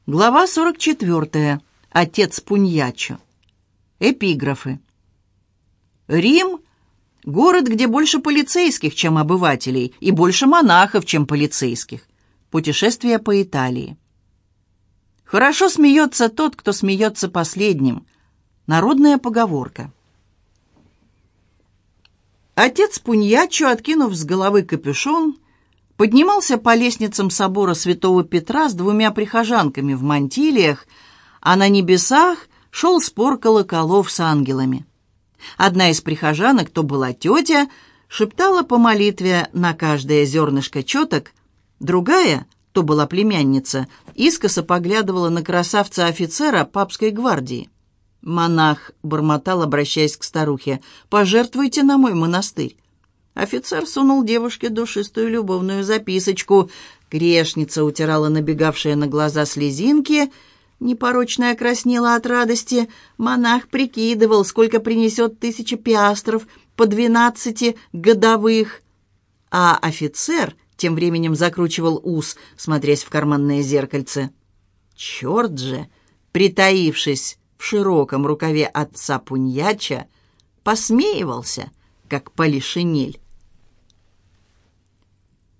Глава 44. Отец Пуньячо. Эпиграфы. Рим – город, где больше полицейских, чем обывателей, и больше монахов, чем полицейских. Путешествие по Италии. Хорошо смеется тот, кто смеется последним. Народная поговорка. Отец Пуньячо, откинув с головы капюшон, поднимался по лестницам собора Святого Петра с двумя прихожанками в мантилиях, а на небесах шел спор колоколов с ангелами. Одна из прихожанок, то была тетя, шептала по молитве на каждое зернышко четок, другая, то была племянница, искоса поглядывала на красавца-офицера папской гвардии. Монах бормотал, обращаясь к старухе: «Пожертвуйте на мой монастырь». Офицер сунул девушке душистую любовную записочку. Грешница утирала набегавшие на глаза слезинки, непорочная краснела от радости. Монах прикидывал, сколько принесет 1000 пиастров по 12 годовых. А офицер тем временем закручивал ус, смотрясь в карманное зеркальце. Черт же, притаившись в широком рукаве отца Пуньячо, посмеивался, как полишинель.